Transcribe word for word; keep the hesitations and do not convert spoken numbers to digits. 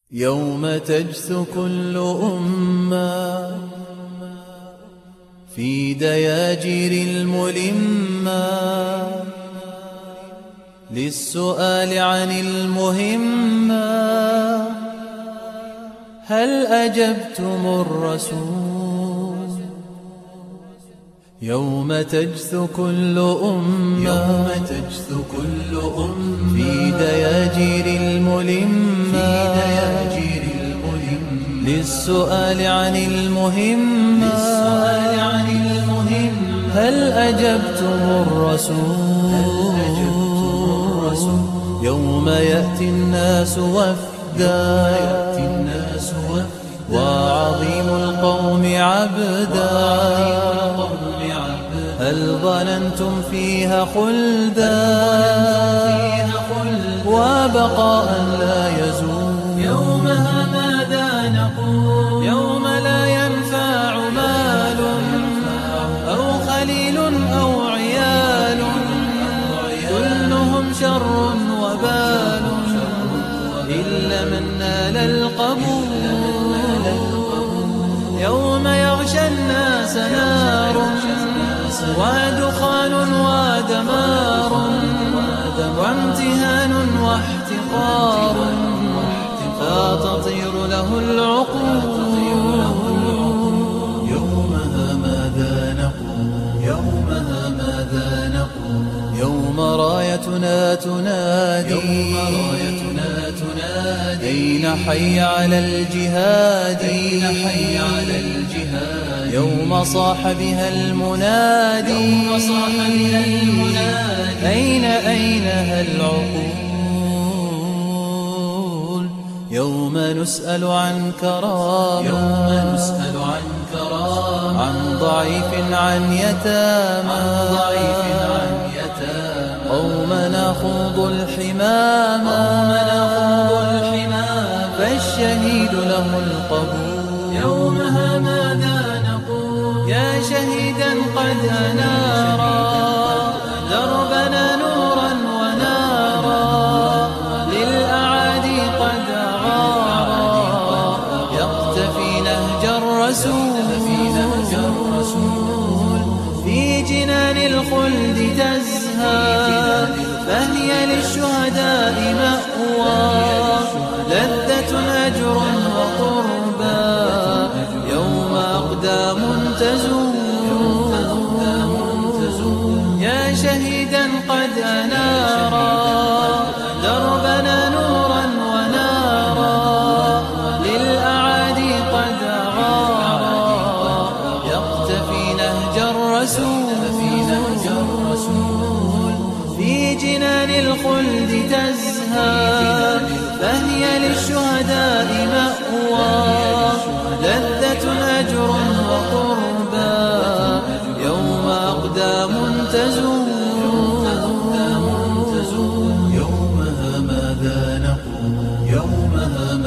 يوم تجثو كل أمة في دياجير الملمة للسؤال عن المهمة، هل أجبتم الرسول؟ يوم تجثو كل أمة يوم تجثو كل أمة في دياجير الملمة للسؤال عن المهمة، هل أجبتم الرسول؟ يوم يأتي الناس وفدا وعظيم القوم عبدا، هل ظننتم فيها خلدا وبقاء لا يزول؟ يومها ماذا نقول؟ يوم لا ينفع مال أو خليل أو عيال، كلهم شر وبال إلا من نال القبول. يوم يغشى الناس نار ودخان ودمار وامتهان واحتقار، فتطير له العقول. يومها ماذا نقول؟ يومها ماذا نقول؟ يوم رايتنا تنادي يوم رايتنا تنادي أين حي على الجهاد؟ أين حي على الجهاد؟ يوم صاح بها المنادي يوم صاح بها المنادي أين أينها العقول؟ يوم نسأل عن كرامة يوم نسأل عن كرامة عن ضعيف عن يتامى عن ضعيف عن يتامى، قوم نخوض الحمامة فالشهيد له القبول. يومها ماذا نقول؟ يا شهيدا قد أنارا دربنا نورا ونارا، للأعادي قد أغارا يقتفي نهج الرسول. في جنان الخلد تزهى فهي للشهداء مأوى، لذة أجر وقربى يوم أقدام تزول. يا شهيدا قد أنارا دربنا نورا ونارا، للأعادي قد أغارا يقتفي نهج الرسول. في جنان الخلد تزهى فهي للشهداء مأوى، لذة أجر وقربى يوم أقدام تزول. يومها ماذا نقول؟ يومها